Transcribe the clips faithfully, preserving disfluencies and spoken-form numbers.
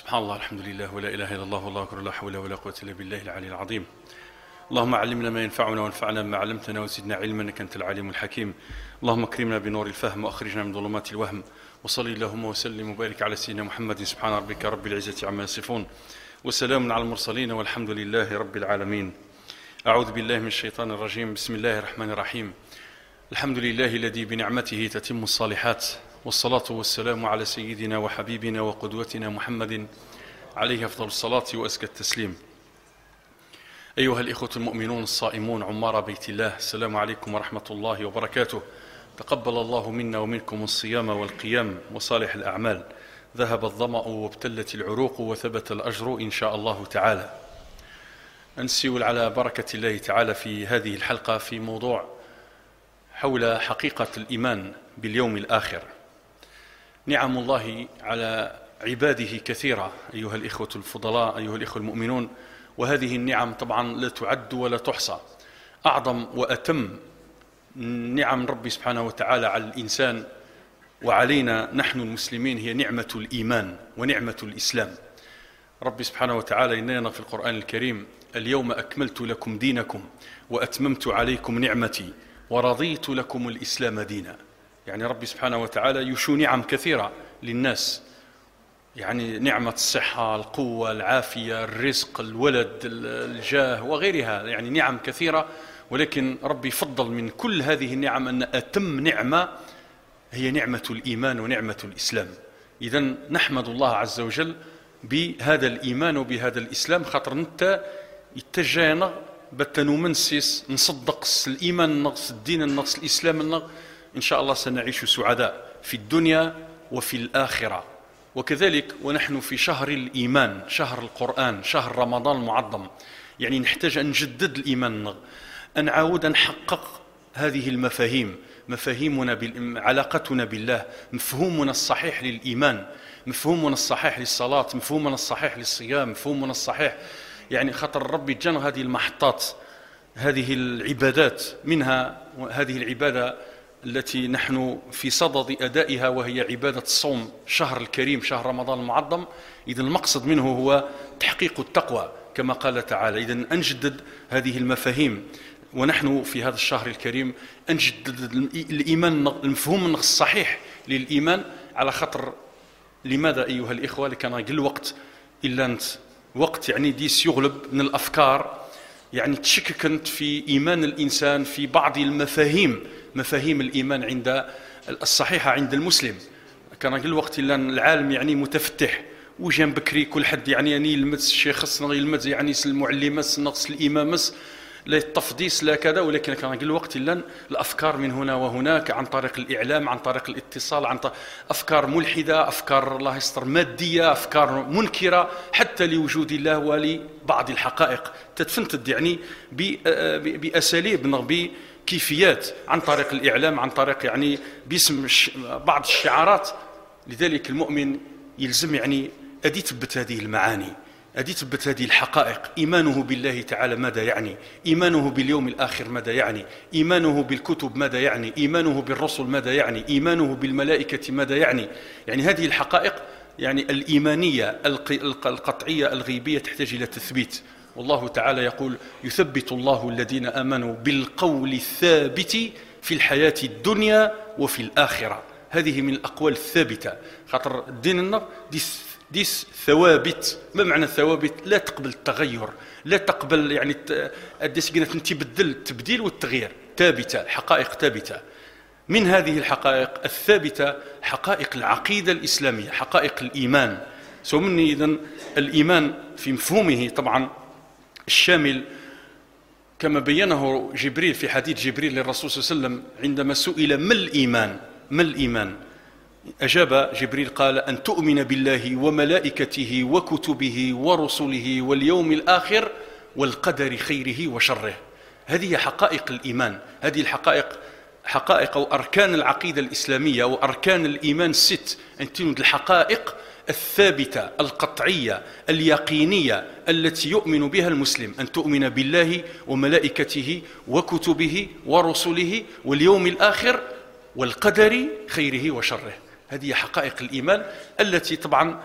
سبحان الله، الحمد لله، ولا إله إلا الله، والله أكبر، لا حول ولا قوة إلا بالله العلي العظيم. اللهم علمنا ما ينفعنا وانفعنا بما علمتنا وزدنا علما إنك أنت العليم الحكيم. اللهم اكرمنا بنور الفهم وأخرجنا من ظلمات الوهم، وصلي اللهم وسلم وبارك على سيدنا محمد. سبحان ربك رب العزة عما يصفون، وسلام على المرسلين، والحمد لله رب العالمين. أعوذ بالله من الشيطان الرجيم. بسم الله الرحمن الرحيم. الحمد لله الذي بنعمته تتم الصالحات، والصلاة والسلام على سيدنا وحبيبنا وقدوتنا محمد عليه أفضل الصلاة وأزكى التسليم. أيها الإخوة المؤمنون الصائمون عمار بيت الله، السلام عليكم ورحمة الله وبركاته. تقبل الله منا ومنكم الصيام والقيام وصالح الأعمال. ذهب الظمأ وابتلت العروق وثبت الأجر إن شاء الله تعالى. أنسيول على بركة الله تعالى في هذه الحلقة في موضوع حول حقيقة الإيمان باليوم الآخر. نعم الله على عباده كثيرة أيها الإخوة الفضلاء، أيها الإخوة المؤمنون، وهذه النعم طبعا لا تعد ولا تحصى. أعظم وأتم نعم ربي سبحانه وتعالى على الإنسان وعلينا نحن المسلمين هي نعمة الإيمان ونعمة الإسلام. ربي سبحانه وتعالى إننا في القرآن الكريم: اليوم أكملت لكم دينكم وأتممت عليكم نعمتي ورضيت لكم الإسلام دينا. يعني ربي سبحانه وتعالى يشو نعم كثيرة للناس، يعني نعمة الصحة، القوة، العافية، الرزق، الولد، الجاه وغيرها، يعني نعم كثيرة. ولكن ربي فضل من كل هذه النعم أن أتم نعمة هي نعمة الإيمان ونعمة الإسلام. إذن نحمد الله عز وجل بهذا الإيمان وبهذا الإسلام، خاطر نتا يتجانا بتنومنسيس نصدق الإيمان النقص الدين النقص الإسلام النقص. إن شاء الله سنعيش سعداء في الدنيا وفي الآخرة. وكذلك ونحن في شهر الإيمان، شهر القرآن، شهر رمضان المعظم، يعني نحتاج أن نجدد الإيمان، أن نعاود نحقق هذه المفاهيم، مفاهيمنا بال... علاقتنا بالله، مفهومنا الصحيح للإيمان، مفهومنا الصحيح للصلاة، مفهومنا الصحيح للصيام، مفهومنا الصحيح، يعني خاطر ربي جانا هذه المحطات، هذه العبادات، منها هذه العبادة التي نحن في صدد أدائها وهي عبادة الصوم، شهر الكريم، شهر رمضان المعظم. إذن المقصد منه هو تحقيق التقوى كما قال تعالى. إذن أنجدد هذه المفاهيم ونحن في هذا الشهر الكريم، أنجدد الإيمان، المفهوم الصحيح للإيمان، على خاطر لماذا أيها الإخوة؟ لكان قل وقت إلا أنت وقت يعني ديس يغلب من الأفكار، يعني تشكك أنت في إيمان الإنسان في بعض المفاهيم، مفاهيم الإيمان عند الصحيحة عند المسلم. كان قل وقت إلا العالم يعني متفتح وجان بكري، كل حد يعني يعني يلمس الشيخ خصنا يلمس يعني المعلم نقص الإمام لا التفضيس لا كذا. ولكن كان قل وقت إلا الأفكار من هنا وهناك عن طريق الإعلام، عن طريق الاتصال، عن طريق أفكار ملحدة، أفكار الله يستر مادية، أفكار منكرة حتى لوجود الله ولبعض الحقائق، تتفنتد يعني بأساليب بكيفيات عن طريق الإعلام، عن طريق يعني باسم بعض الشعارات. لذلك المؤمن يلزم يعني أدي تثبت هذه المعاني، أدي تثبت هذه الحقائق. إيمانه بالله تعالى ماذا يعني؟ إيمانه باليوم الآخر ماذا يعني؟ إيمانه بالكتب ماذا يعني؟ إيمانه بالرسل ماذا يعني؟ إيمانه بالملائكة ماذا يعني؟ يعني هذه الحقائق يعني الإيمانية القطعية الغيبية تحتاج إلى تثبيت. والله تعالى يقول: يثبت الله الذين آمنوا بالقول الثابت في الحياة الدنيا وفي الآخرة. هذه من الأقوال الثابتة، خاطر الدين النار ديس ديس ثوابت. ما معنى الثوابت؟ لا تقبل التغير، لا تقبل يعني الديس قلنا تبدل التبديل والتغيير، ثابتة، حقائق ثابتة. من هذه الحقائق الثابتة حقائق العقيدة الإسلامية، حقائق الإيمان. سومني إذن الإيمان في مفهومه طبعا الشامل كما بينه جبريل في حديث جبريل للرسول صلى الله عليه وسلم عندما سئل: ما الإيمان؟ ما الإيمان؟ أجاب جبريل قال: أن تؤمن بالله وملائكته وكتبه ورسله واليوم الآخر والقدر خيره وشره. هذه حقائق الإيمان. هذه الحقائق حقائق وأركان العقيدة الإسلامية وأركان الإيمان الست، أن تكون الحقائق الثابتة القطعية اليقينية التي يؤمن بها المسلم، أن تؤمن بالله وملائكته وكتبه ورسله واليوم الآخر والقدر خيره وشره. هذه حقائق الإيمان التي طبعا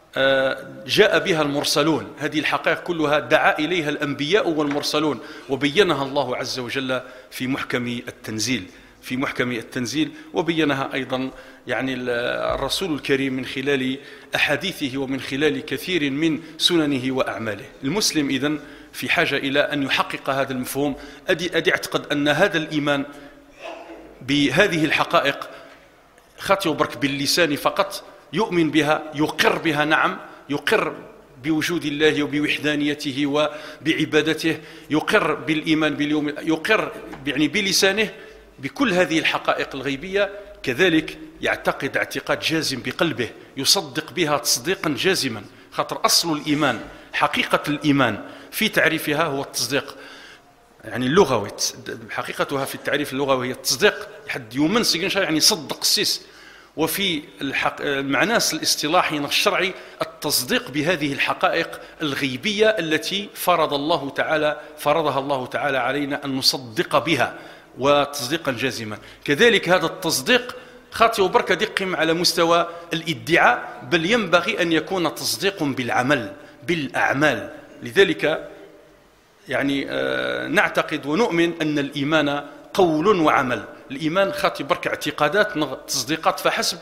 جاء بها المرسلون، هذه الحقائق كلها دعا إليها الأنبياء والمرسلون وبينها الله عز وجل في محكم التنزيل في محكم التنزيل وبينها أيضا يعني الرسول الكريم من خلال أحاديثه ومن خلال كثير من سننه وأعماله. المسلم إذن في حاجة إلى أن يحقق هذا المفهوم. أدي, أدي أعتقد أن هذا الإيمان بهذه الحقائق خاطئ برك باللسان فقط، يؤمن بها، يقر بها، نعم يقر بوجود الله وبوحدانيته وبعبادته، يقر بالإيمان باليوم، يقر يعني بلسانه بكل هذه الحقائق الغيبية، كذلك يعتقد اعتقاد جازم بقلبه، يصدق بها تصديقا جازما. خاطر أصل الإيمان، حقيقة الإيمان في تعريفها هو التصديق يعني اللغوي، حقيقتها في التعريف اللغوي هي التصديق. حد يؤمن سيجنشا يعني صدق السيس، وفي المعنى الاصطلاحي الشرعي التصديق بهذه الحقائق الغيبية التي فرض الله تعالى فرضها الله تعالى علينا أن نصدق بها وتصديقا جازما. كذلك هذا التصديق خاطئ بركة دقم على مستوى الادعاء، بل ينبغي أن يكون تصديق بالعمل بالأعمال. لذلك يعني نعتقد ونؤمن أن الإيمان قول وعمل. الإيمان خاطئ بركة اعتقادات تصديقات فحسب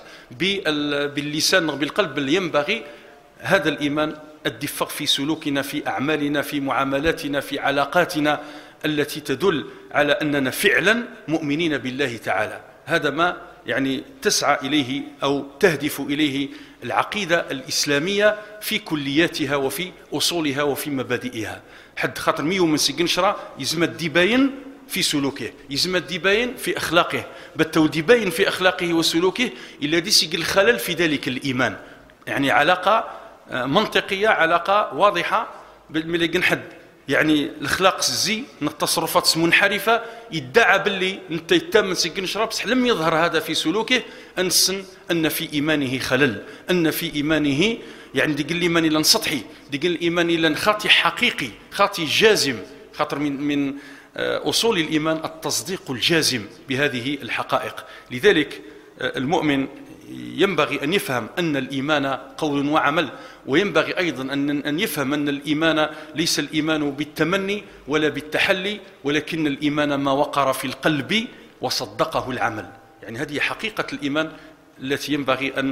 باللسان بالقلب، بل ينبغي هذا الإيمان الدفق في سلوكنا، في أعمالنا، في معاملاتنا، في علاقاتنا التي تدل على أننا فعلا مؤمنين بالله تعالى. هذا ما يعني تسعى إليه أو تهدف إليه العقيدة الإسلامية في كلياتها وفي أصولها وفي مبادئها. حد خاطر ميو من سيقنشرة يزمد ديباين في سلوكه، يزمد ديباين في أخلاقه، بتو ديباين في أخلاقه وسلوكه إلا دي سيق الخلل في ذلك الإيمان. يعني علاقة منطقية، علاقة واضحة بالملي حد يعني الاخلاق الزي التصرفات منحرفه يدعى باللي انت يتم سكن نشرب، بصح لم يظهر هذا في سلوكه، انسن ان في ايمانه خلل، ان في ايمانه يعني ديك الايمان لن سطحي، ديك الايمان لن خاطي حقيقي، خاطي جازم. خاطر من من اصول الايمان التصديق الجازم بهذه الحقائق. لذلك المؤمن ينبغي أن يفهم أن الإيمان قول وعمل، وينبغي أيضا أن يفهم أن الإيمان ليس الإيمان بالتمني ولا بالتحلي، ولكن الإيمان ما وقر في القلب وصدقه العمل. يعني هذه حقيقة الإيمان التي ينبغي أن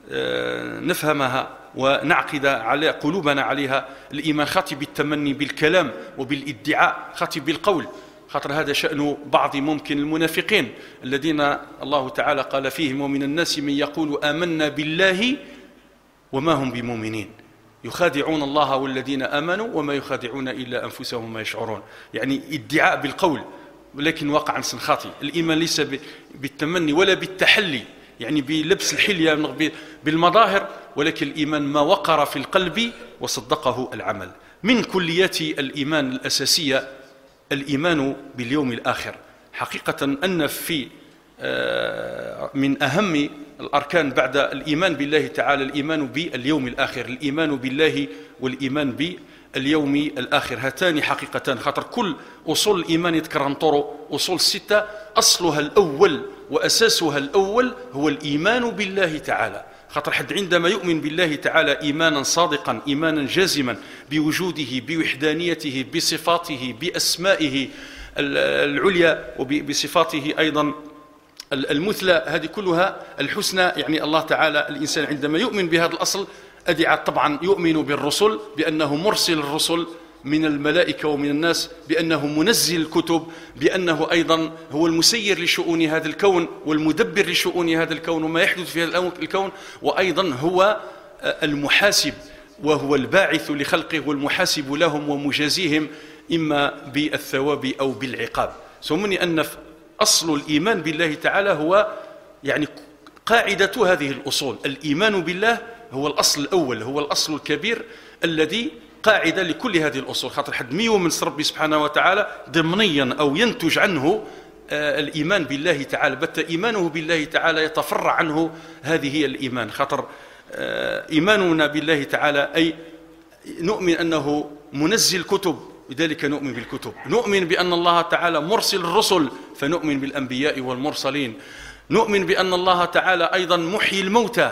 نفهمها ونعقد على قلوبنا عليها. الإيمان خاطي بالتمني بالكلام وبالادعاء، خاطي بالقول. خاطر هذا شأن بعض ممكن المنافقين الذين الله تعالى قال فيهم: ومن الناس من يقول آمنا بالله وما هم بمؤمنين يخادعون الله والذين آمنوا وما يخادعون إلا أنفسهم وما يشعرون. يعني ادعاء بالقول ولكن واقعا سنخاطي. الإيمان ليس بالتمني ولا بالتحلي يعني بلبس الحلية بالمظاهر، ولكن الإيمان ما وقر في القلب وصدقه العمل. من كليات الإيمان الأساسية الإيمان باليوم الآخر. حقيقة أن في من أهم الأركان بعد الإيمان بالله تعالى الإيمان باليوم الآخر، الإيمان بالله والإيمان باليوم الآخر، هاتان حقيقتان. خاطر كل أصول الإيمان يتكرنطروا أصول ستة، أصلها الأول وأساسها الأول هو الإيمان بالله تعالى. خاطر حد عندما يؤمن بالله تعالى إيمانا صادقا، إيمانا جازما بوجوده، بوحدانيته، بصفاته، بأسمائه العليا وبصفاته أيضا المثلى، هذه كلها الحسنى. يعني الله تعالى الإنسان عندما يؤمن بهذا الأصل أدعى طبعا يؤمن بالرسل بأنه مرسل الرسل من الملائكة ومن الناس، بأنه منزل الكتب، بأنه أيضا هو المسير لشؤون هذا الكون والمدبر لشؤون هذا الكون وما يحدث في هذا الكون، وأيضا هو المحاسب وهو الباعث لخلقه والمحاسب لهم ومجازيهم إما بالثواب أو بالعقاب. سمني أن أصل الإيمان بالله تعالى هو يعني قاعدة هذه الأصول. الإيمان بالله هو الأصل الأول، هو الأصل الكبير الذي قاعدة لكل هذه الأصول. خاطر حد ميو من ربي سبحانه وتعالى ضمنيا أو ينتج عنه آه الإيمان بالله تعالى، بت إيمانه بالله تعالى يتفرع عنه هذه هي الإيمان. خاطر آه إيماننا بالله تعالى أي نؤمن أنه منزل كتب، لذلك نؤمن بالكتب. نؤمن بأن الله تعالى مرسل الرسل، فنؤمن بالأنبياء والمرسلين. نؤمن بأن الله تعالى أيضا محيي الموتى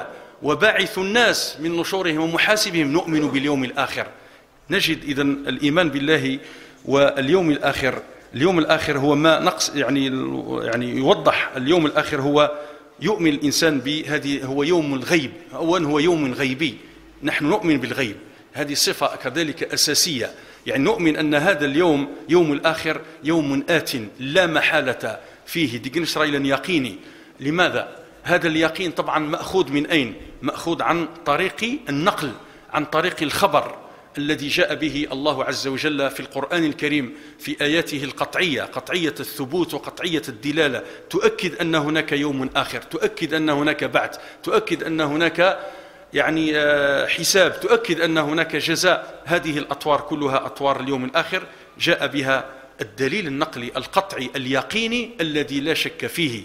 وباعث الناس من نشورهم ومحاسبهم، نؤمن باليوم الآخر. نجد إذن الإيمان بالله واليوم الآخر، اليوم الآخر هو ما نقص يعني يعني يوضح اليوم الآخر هو يؤمن الإنسان بهذه، هو يوم الغيب، أولا هو يوم غيبي، نحن نؤمن بالغيب، هذه صفة كذلك أساسية، يعني نؤمن أن هذا اليوم يوم الآخر يوم آت لا محالة فيه ديجنشرا إلى يقيني. لماذا؟ هذا اليقين طبعا مأخوذ من أين؟ مأخوذ عن طريق النقل، عن طريق الخبر الذي جاء به الله عز وجل في القرآن الكريم في آياته القطعية، قطعية الثبوت وقطعية الدلالة، تؤكد أن هناك يوم آخر، تؤكد أن هناك بعث، تؤكد أن هناك يعني حساب، تؤكد أن هناك جزاء. هذه الأطوار كلها أطوار اليوم الآخر جاء بها الدليل النقلي القطعي اليقيني الذي لا شك فيه.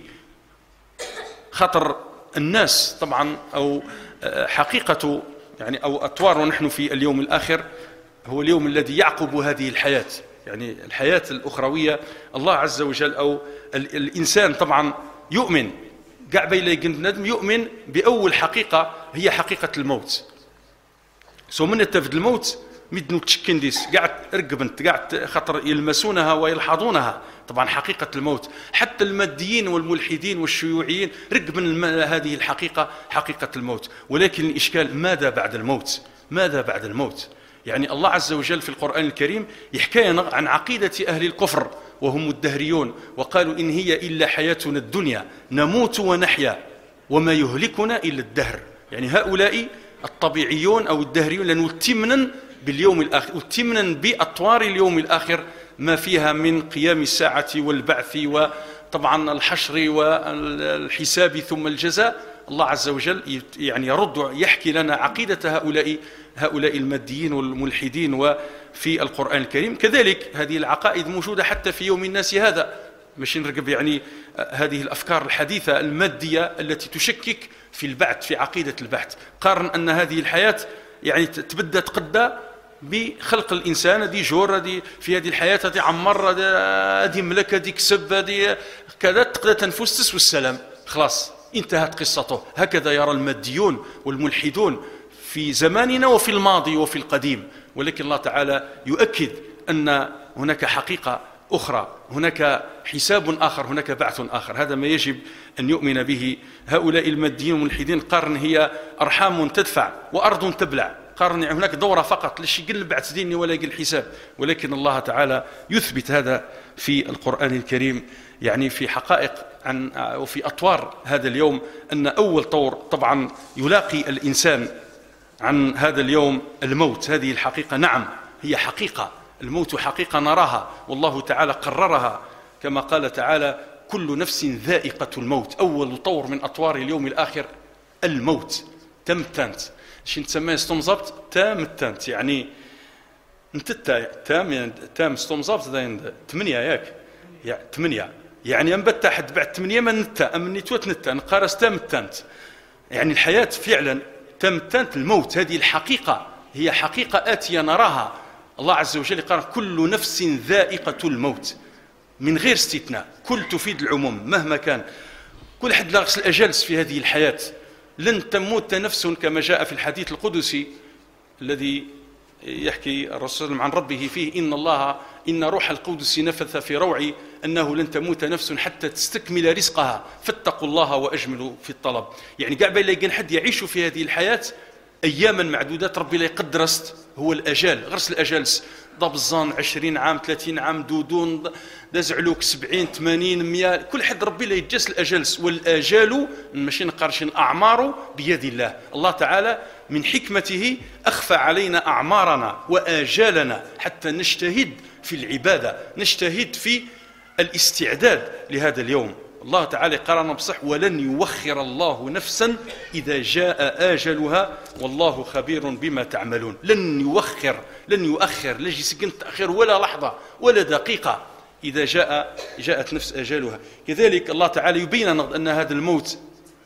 خطر الناس طبعا أو حقيقة يعني أو أطوار ونحن في اليوم الآخر هو اليوم الذي يعقب هذه الحياة، يعني الحياة الأخروية. الله عز وجل أو الإنسان طبعا يؤمن قاع بيلا يقندم يؤمن بأول حقيقة هي حقيقة الموت. سو من يتفد الموت مدنو تشكن ديس قاعد رقبنت قاعد خطر يلمسونها ويلحظونها. طبعا حقيقة الموت حتى الماديين والملحدين والشيوعيين رقبن هذه الحقيقة، حقيقة الموت. ولكن الإشكال ماذا بعد الموت؟ ماذا بعد الموت؟ يعني الله عز وجل في القرآن الكريم يحكي عن عقيدة أهل الكفر وهم الدهريون، وقالوا إن هي إلا حياتنا الدنيا نموت ونحيا وما يهلكنا إلا الدهر. يعني هؤلاء الطبيعيون أو الدهريون لأنه تمنا باليوم الآخر وتمنا بأطوار اليوم الآخر ما فيها من قيام الساعة والبعث وطبعا الحشر والحساب ثم الجزاء. الله عز وجل يعني يرد يحكي لنا عقيدة هؤلاء هؤلاء الماديين والملحدين وفي القرآن الكريم. كذلك هذه العقائد موجودة حتى في يوم الناس هذا، مش نرقب يعني هذه الأفكار الحديثة المادية التي تشكك في البعث، في عقيدة البعث. قارن أن هذه الحياة يعني تبدأ تقدى بخلق الإنسان، دي جور دي في هذه الحياة دي عمر دي ملكة دي كسب دي كذا تقدر تنفس تسوى السلام، خلاص انتهت قصته. هكذا يرى الماديون والملحدون في زماننا وفي الماضي وفي القديم. ولكن الله تعالى يؤكد أن هناك حقيقة أخرى، هناك حساب آخر، هناك بعث آخر. هذا ما يجب أن يؤمن به هؤلاء الماديين والملحدين. قارن هي أرحام تدفع وأرض تبلع، قارن يعني هناك دورة فقط ليش يقل بعث ديني ولا يقل حساب. ولكن الله تعالى يثبت هذا في القرآن الكريم، يعني في حقائق عن وفي أطوار هذا اليوم، أن أول طور طبعا يلاقي الإنسان عن هذا اليوم الموت. هذه الحقيقة نعم هي حقيقة، الموت حقيقة نراها والله تعالى قررها كما قال تعالى كل نفس ذائقة الموت. أول طور من أطوار اليوم الآخر الموت. تم تانت شين تسميه ستومزابت تام التانت يعني انت تام يعني تام ستومزابت داين ثمانية ياك يعني ثمانية يعني أنبت حد بعد ثمانية من نتا أمني توت نتا نقارس تام التانت. يعني الحياة فعلا تم التانت الموت. هذه الحقيقة هي حقيقة آتية نراها. الله عز وجل قال كل نفس ذائقة الموت من غير استثناء، كل تفيد العموم مهما كان. كل حد لاغس الأجلس في هذه الحياة لن تموت نفس كما جاء في الحديث القدسي الذي يحكي الرسول عن ربه فيه إن الله إن روح القدس نفث في روعي أنه لن تموت نفس حتى تستكمل رزقها فاتقوا الله وأجملوا في الطلب. يعني قاع بين يلقى حد يعيش في هذه الحياة أياما معدودات ربي لا يقدرست هو الأجال. غرس الأجالس ضبزان عشرين عام ثلاثين عام دودون دزعلوك سبعين ثمانين مية كل حد ربي لا يتجس الأجالس. والآجال ماشي نقارشين أعمار بيد الله. الله تعالى من حكمته أخفى علينا أعمارنا وآجالنا حتى نجتهد في العبادة، نجتهد في الاستعداد لهذا اليوم. الله تعالى قرن بصح ولن يوخر الله نفسا إذا جاء آجلها والله خبير بما تعملون. لن يوخر لن يؤخر لا يجي سكن تأخير ولا لحظة ولا دقيقة إذا جاء جاءت نفس آجالها. كذلك الله تعالى يبين أن هذا الموت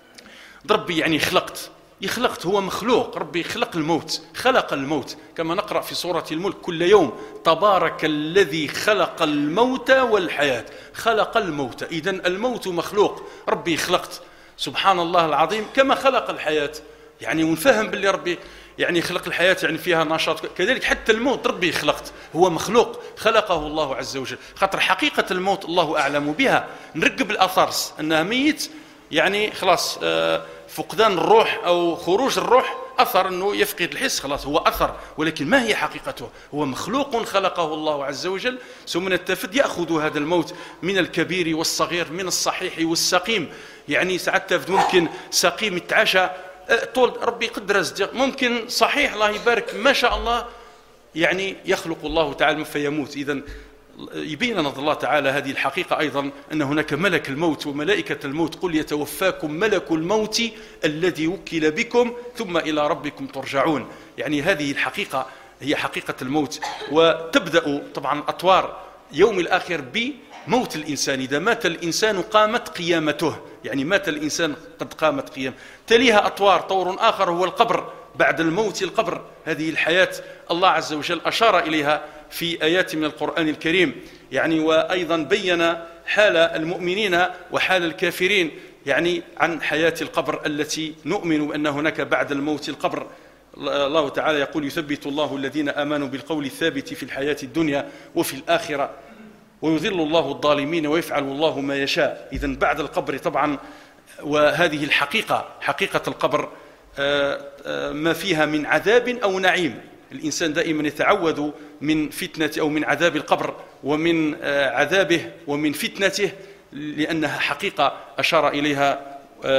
ربي يعني خلقت يخلقت هو مخلوق. ربي خلق الموت، خلق الموت كما نقرأ في سورة الملك كل يوم تبارك الذي خلق الموت والحياة. خلق الموت، إذن الموت مخلوق. ربي خلقت سبحان الله العظيم كما خلق الحياة. يعني ونفهم باللي ربي يعني خلق الحياة يعني فيها نشاط، كذلك حتى الموت ربي خلقت، هو مخلوق خلقه الله عز وجل. خاطر حقيقة الموت الله أعلم بها، نرقب الأثر أنها ميت يعني خلاص فقدان الروح أو خروج الروح أثر أنه يفقد الحس، خلاص هو أثر، ولكن ما هي حقيقته؟ هو مخلوق خلقه الله عز وجل. ثم نتفد يأخذ هذا الموت من الكبير والصغير، من الصحيح والسقيم. يعني ساعات تفد ممكن سقيم يتعاشى طول ربي قدر ممكن صحيح الله يبارك ما شاء الله يعني يخلق الله تعالى فيموت. إذن يبين لنا الله تعالى هذه الحقيقة أيضا، أن هناك ملك الموت وملائكة الموت، قل يتوفاكم ملك الموت الذي وكل بكم ثم إلى ربكم ترجعون. يعني هذه الحقيقة هي حقيقة الموت. وتبدأ طبعا أطوار يوم الآخر بموت الإنسان، إذا مات الإنسان قامت قيامته، يعني مات الإنسان قد قامت قيام. تليها أطوار، طور آخر هو القبر، بعد الموت القبر. هذه الحياة الله عز وجل أشار إليها في آيات من القرآن الكريم، يعني وأيضا بين حال المؤمنين وحال الكافرين، يعني عن حياة القبر التي نؤمن بأن هناك بعد الموت القبر. الله تعالى يقول يثبت الله الذين آمنوا بالقول الثابت في الحياة الدنيا وفي الآخرة ويذل الله الظالمين ويفعل الله ما يشاء. إذن بعد القبر طبعا، وهذه الحقيقة حقيقة القبر ما فيها من عذاب أو نعيم. الإنسان دائما يتعوذ من فتنة أو من عذاب القبر ومن عذابه ومن فتنته، لأنها حقيقة أشار إليها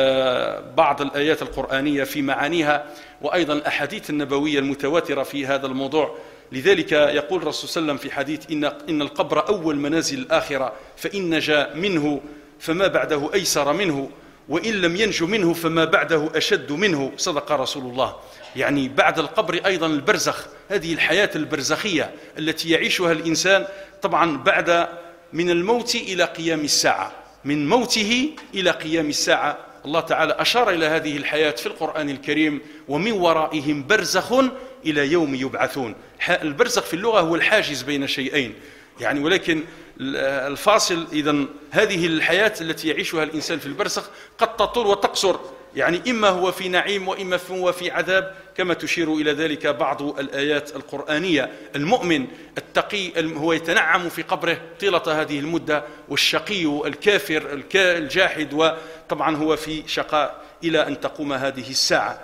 بعض الآيات القرآنية في معانيها، وأيضا الأحاديث النبوية المتواترة في هذا الموضوع. لذلك يقول الرسول صلى الله عليه وسلم في حديث إن, إن القبر أول منازل الآخرة، فإن نجا منه فما بعده أيسر منه، وإن لم ينج منه فما بعده أشد منه. صدق رسول الله. يعني بعد القبر أيضا البرزخ، هذه الحياة البرزخية التي يعيشها الإنسان طبعا بعد من الموت إلى قيام الساعة، من موته إلى قيام الساعة. الله تعالى أشار إلى هذه الحياة في القرآن الكريم، ومن ورائهم برزخ إلى يوم يبعثون. البرزخ في اللغة هو الحاجز بين شيئين يعني، ولكن الفاصل. إذن هذه الحياة التي يعيشها الإنسان في البرزخ قد تطول وتقصر، يعني إما هو في نعيم وإما هو في عذاب، كما تشير إلى ذلك بعض الآيات القرآنية. المؤمن التقي هو يتنعم في قبره طيلة هذه المدة، والشقي الكافر الجاحد وطبعا هو في شقاء إلى أن تقوم هذه الساعة.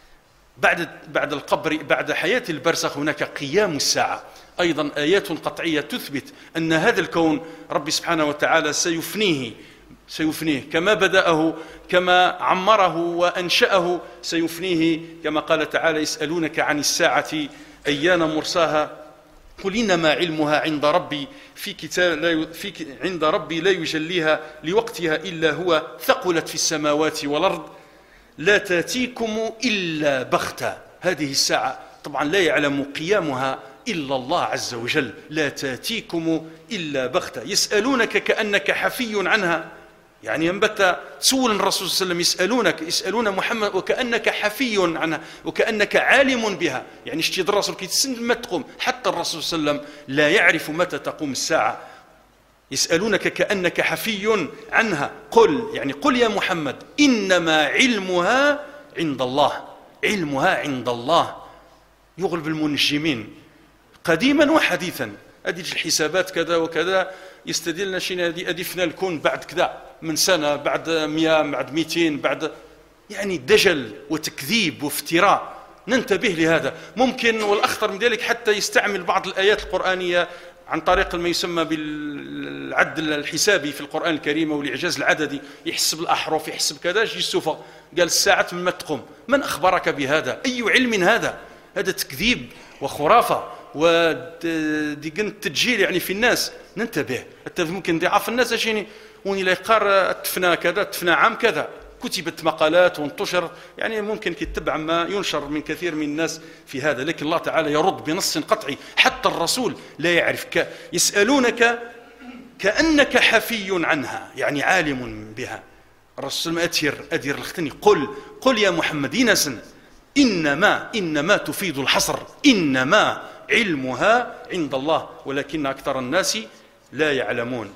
بعد بعد القبر، بعد حياة البرزخ هناك قيام الساعة. أيضا آيات قطعية تثبت أن هذا الكون ربي سبحانه وتعالى سيفنيه سيفنيه كما بدأه، كما عمره وأنشأه سيفنيه، كما قال تعالى يسألونك عن الساعة أيان مرساها قل إنما علمها عند ربي في كتاب لا في عند ربي لا يجليها لوقتها إلا هو ثقلت في السماوات والأرض لا تأتيكم إلا بغتة. هذه الساعة طبعا لا يعلم قيامها إلا الله عز وجل، لا تأتيكم إلا بغتة. يسألونك كأنك حفي عنها، يعني ينبت تسول الرسول صلى الله عليه وسلم يسألونك يسألون محمد وكأنك حفي عنها وكأنك عالم بها. يعني اشتي الرسول كي تسن ما تقوم، حتى الرسول صلى الله عليه وسلم لا يعرف متى تقوم الساعة. يسألونك كأنك حفي عنها قل، يعني قل يا محمد إنما علمها عند الله، علمها عند الله. يغلب المنجمين قديما وحديثا، هذه الحسابات كذا وكذا يستدلنا شيء هذه فينا الكون بعد كذا من سنة، بعد مئة، بعد مئتين، بعد يعني دجل وتكذيب وافتراء. ننتبه لهذا. ممكن والأخطر من ذلك حتى يستعمل بعض الآيات القرآنية عن طريق ما يسمى بالعد الحسابي في القرآن الكريم والإعجاز العددي، يحسب الأحرف يحسب كذا، يجي السوفة قال الساعة من ما تقوم. من أخبرك بهذا؟ أي علم هذا؟ هذا تكذيب وخرافة ودي تسجيل يعني في الناس. ننتبه. حتى ممكن ضعاف الناس عشان وني لا يقار تفنى كذا تفنى عام كذا، كتبت مقالات وانتشر، يعني ممكن كتبع ما ينشر من كثير من الناس في هذا. لكن الله تعالى يرد بنص قطعي، حتى الرسول لا يعرف. يسألونك كأنك حفي عنها، يعني عالم بها. الرسول ما أتير أدير الختني قل قل يا محمد إنسن إنما إنما تفيد الحصر، إنما علمها عند الله ولكن أكثر الناس لا يعلمون.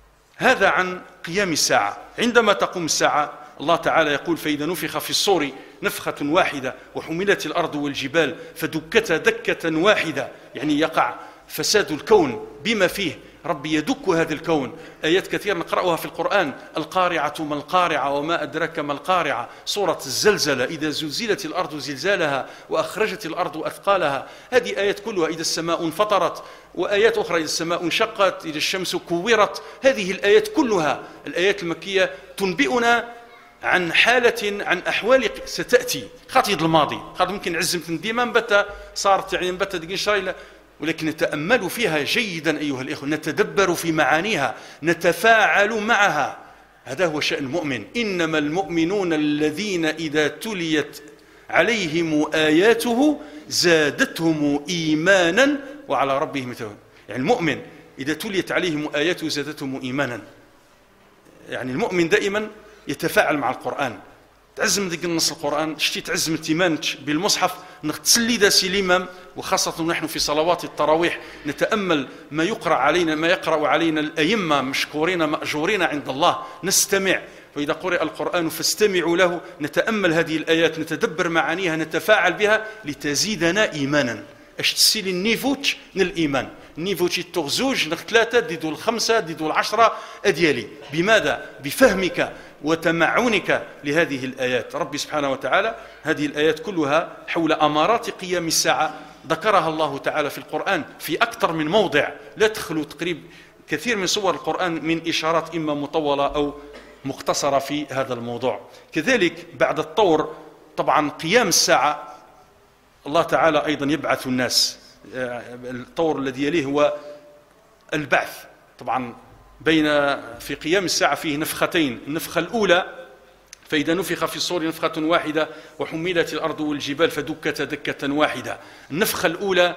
هذا عن قيام الساعة. عندما تقوم الساعة الله تعالى يقول فإذا نفخ في الصور نفخة واحدة وحملت الأرض والجبال فدكتا دكة واحدة، يعني يقع فساد الكون بما فيه، ربي يدك هذا الكون. آيات كثيرة نقرأها في القرآن: القارعة ما القارعة وما أدرك ما القارعة، سورة الزلزلة، إذا زلزلت الأرض زلزالها وأخرجت الأرض أثقالها، هذه آيات كلها. إذا السماء انفطرت، وآيات أخرى: إذا السماء انشقت، إذا الشمس كورت. هذه الآيات كلها الآيات المكية تنبئنا عن حالة، عن أحوال ستأتي خاطيد الماضي. خاطر ممكن عزمت ديما نبت صارت يعني نبت دقين شرايلا، ولكن نتأمل فيها جيدا أيها الإخوة، نتدبر في معانيها، نتفاعل معها. هذا هو شأن المؤمن. إنما المؤمنون الذين إذا تليت عليهم آياته زادتهم إيمانا وعلى ربهم يتوكلون. يعني المؤمن إذا تليت عليهم آياته زادتهم إيمانا. يعني المؤمن دائما يتفاعل مع القرآن. تعزم ذيك النص القرآن، شتي تعزم تيمانك بالمصحف، نتسلي دا سي الإمام، وخاصة نحن في صلوات التراويح نتأمل ما يقرأ علينا، ما يقرأ علينا الأئمة مشكورين مأجورين عند الله، نستمع. فإذا قرأ القرآن فاستمعوا له، نتأمل هذه الآيات، نتدبر معانيها، نتفاعل بها لتزيدنا إيمانا. اش تسيلي النيفوتش من الإيمان، نيفوتش التغزوج نخ ثلاثة ديدو الخمسة ديدو العشرة أديالي. بماذا؟ بفهمك وتمعنك لهذه الآيات. ربي سبحانه وتعالى هذه الآيات كلها حول أمارات قيام الساعة ذكرها الله تعالى في القرآن في أكثر من موضع، لا تخلو تقريب كثير من صور القرآن من إشارات إما مطولة أو مقتصرة في هذا الموضوع. كذلك بعد الطور طبعا قيام الساعة الله تعالى أيضا يبعث الناس. الطور الذي يليه هو البعث. طبعا بين في قيام الساعة فيه نفختين، النفخة الأولى فإذا نفخ في الصور نفخة واحدة وحملت الأرض والجبال فدكت دكة واحدة. النفخة الأولى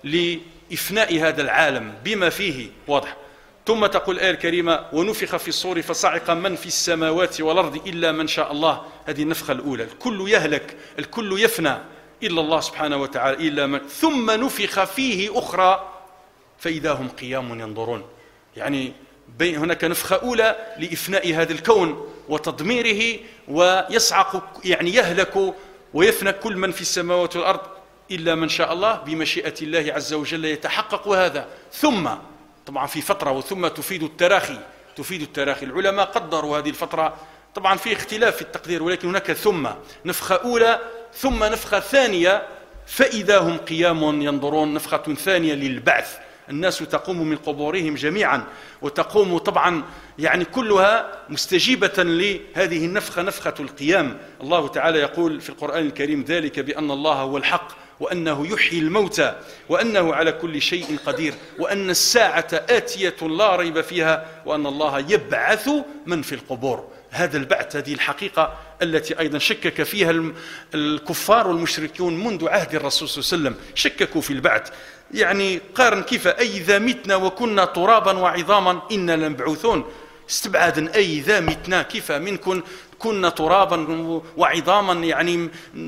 لإفناء هذا العالم بما فيه، واضح. ثم تقول الآية الكريمة: ونفخ في الصور فصعق من في السماوات والأرض إلا من شاء الله. هذه النفخة الأولى، الكل يهلك، الكل يفنى إلا الله سبحانه وتعالى، إلا من ثم نفخ فيه أخرى فإذا هم قيام ينظرون. يعني هناك نفخة أولى لإفناء هذا الكون وتدميره، ويصعق يعني يهلك ويفنى كل من في السماوات والأرض إلا من شاء الله، بمشيئة الله عز وجل يتحقق هذا. ثم طبعا في فترة، وثم تفيد التراخي، تفيد التراخي. العلماء قدروا هذه الفترة، طبعا في اختلاف في التقدير، ولكن هناك ثم نفخة أولى ثم نفخة ثانية فإذا هم قيام ينظرون، نفخة ثانية للبعث. الناس تقوم من قبورهم جميعا، وتقوم طبعا يعني كلها مستجيبة لهذه النفخة، نفخة القيام. الله تعالى يقول في القرآن الكريم: ذلك بأن الله هو الحق وأنه يحيي الموتى وأنه على كل شيء قدير وأن الساعة آتية لا ريب فيها وأن الله يبعث من في القبور. هذا البعث، هذه الحقيقة التي أيضا شكك فيها الكفار والمشركون منذ عهد الرسول صلى الله عليه وسلم، شككوا في البعث. يعني قارن كيف أي إذا متنا وكنا ترابا وعظاما إنا لمبعوثون، استبعادا أي إذا متنا كيف منكن كنا ترابا وعظاما، يعني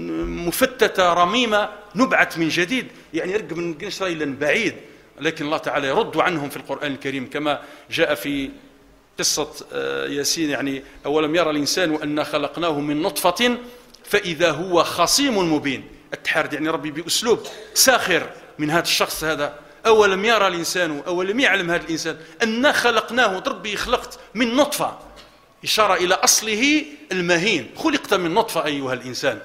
مفتتة رميمة، نبعث من جديد، يعني رقم من قنشرة إلى بعيد. لكن الله تعالى يرد عنهم في القرآن الكريم كما جاء في قصة ياسين: يعني أولم يرى الإنسان أنا خلقناه من نطفة فإذا هو خصيم مبين. التحرد يعني ربي بأسلوب ساخر من هذا الشخص هذا. أولم يرى الإنسان، أولم يعلم هذا الإنسان أنا خلقناه، ربي خلقت من نطفة، إشارة إلى أصله المهين، خلقت من نطفة أيها الإنسان.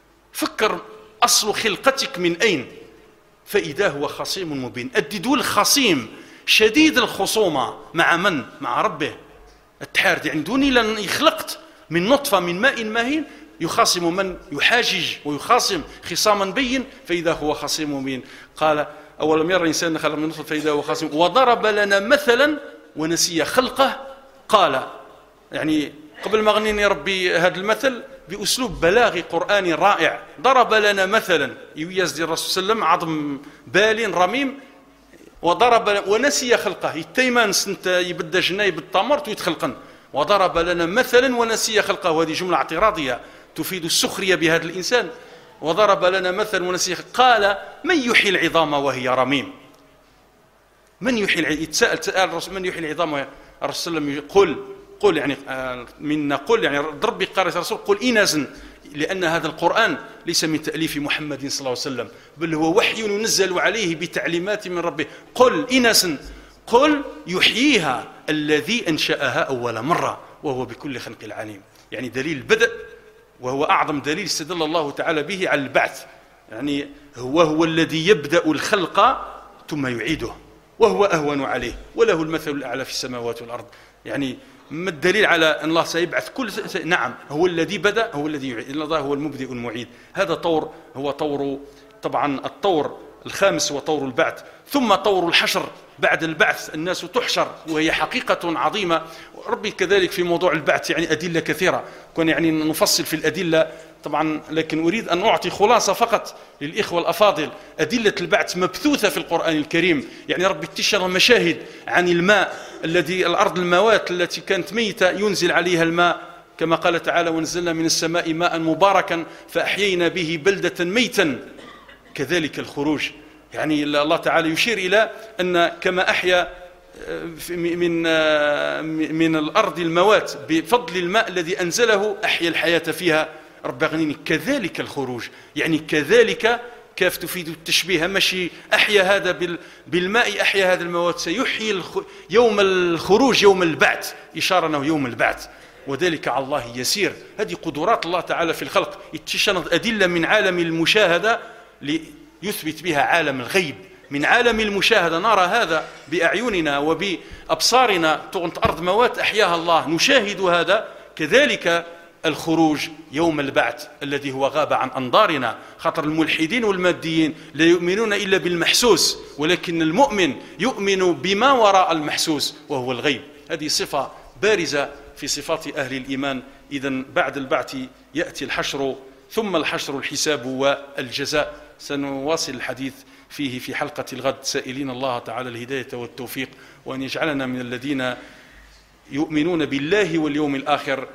فكر أصل خلقتك من أين؟ فإذا هو خصيم مبين. الددول خصيم شديد الخصومة مع من؟ مع ربه. التحارد يعني دوني لن يخلقت من نطفة من ماء مهين، يخاصم من يحاجج ويخاصم خصاما بين، فإذا هو خصيم مبين. قال: أولم يرى الإنسان خلق من نطفة فإذا هو خصيم، وضرب لنا مثلا ونسي خلقه. قال يعني قبل ما غنيني ربي هذا المثل بأسلوب بلاغي قرآني رائع. ضرب لنا مثلا يويز الرسول صلى الله عليه وسلم عظم بال رميم، وضرب ونسي خلقه، يتيمان سنت يبدا جناي بالتمر ويتخلقن. وضرب لنا مثلا ونسي خلقه، وهذه جملة اعتراضية تفيد السخرية بهذا الإنسان. وضرب لنا مثلا ونسي خلقه. قال: من يحيي العظام وهي رميم؟ من يحيي العظام؟ يتساءل سؤال الرسول: من يحيي العظام وهي؟ الرسول صلى الله عليه وسلم يقول: قل يعني من قل يعني ضرب قارئ الرسول: قل إنازن لأن هذا القرآن ليس من تأليف محمد صلى الله عليه وسلم، بل هو وحي ينزل عليه بتعليمات من ربه. قل إناسا قل يحييها الذي أنشأها أول مرة وهو بكل خلق عليم. يعني دليل البدء، وهو أعظم دليل استدل الله تعالى به على البعث. يعني هو هو الذي يبدأ الخلق ثم يعيده، وهو أهون عليه، وله المثل الأعلى في السماوات والأرض. يعني ما الدليل على أن الله سيبعث كل س... نعم، هو الذي بدأ، هو الذي يعيد. إن الله هو المبدئ المعيد. هذا طور، هو طور طبعا الطور الخامس هو طور البعث. ثم طور الحشر بعد البعث، الناس تحشر، وهي حقيقة عظيمة. ربي كذلك في موضوع البعث يعني أدلة كثيرة، كنا يعني نفصل في الأدلة طبعا، لكن أريد أن أعطي خلاصة فقط للإخوة الأفاضل. أدلة البعث مبثوثة في القرآن الكريم. يعني ربي تشر مشاهد عن الماء الذي الأرض الموات التي كانت ميتة ينزل عليها الماء، كما قال تعالى ونزلنا من السماء ماء مباركا فأحيينا به بلدة ميتا. كذلك الخروج، يعني الله تعالى يشير إلى أن كما أحيا من من الأرض الموات بفضل الماء الذي أنزله أحيا الحياة فيها رب أغنيني، كذلك الخروج. يعني كذلك كاف تفيد التشبيه، ماشي أحيا هذا بالماء أحيا هذا الموات، سيحيي يوم الخروج يوم البعث، إشارة أنه يوم البعث، وذلك على الله يسير. هذه قدرات الله تعالى في الخلق، يتشنط أدلة من عالم المشاهدة ليثبت بها عالم الغيب. من عالم المشاهدة نرى هذا بأعيننا وبأبصارنا، تغنت أرض موات أحياها الله، نشاهد هذا. كذلك الخروج يوم البعث الذي هو غاب عن أنظارنا. خاطر الملحدين والماديين لا يؤمنون إلا بالمحسوس، ولكن المؤمن يؤمن بما وراء المحسوس وهو الغيب. هذه صفة بارزة في صفات أهل الإيمان. إذن بعد البعث يأتي الحشر، ثم الحشر الحساب والجزاء. سنواصل الحديث فيه في حلقة الغد، سائلين الله تعالى الهداية والتوفيق، وأن يجعلنا من الذين يؤمنون بالله واليوم الآخر،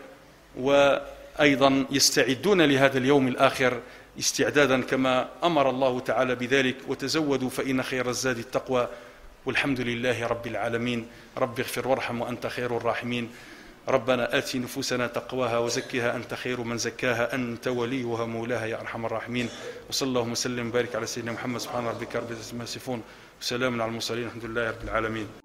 وأيضا يستعدون لهذا اليوم الآخر استعدادا كما أمر الله تعالى بذلك. وتزودوا فإن خير الزاد التقوى، والحمد لله رب العالمين. رب اغفر وارحم وأنت خير الراحمين. ربنا آت نفوسنا تقواها وزكها أنت خير من زكاها، أنت وليها مولاها يا أرحم الراحمين. وصلى الله وسلم وبارك على سيدنا محمد. سبحان ربك رب العزة عما يصفون، وسلام على المرسلين، الحمد لله رب العالمين.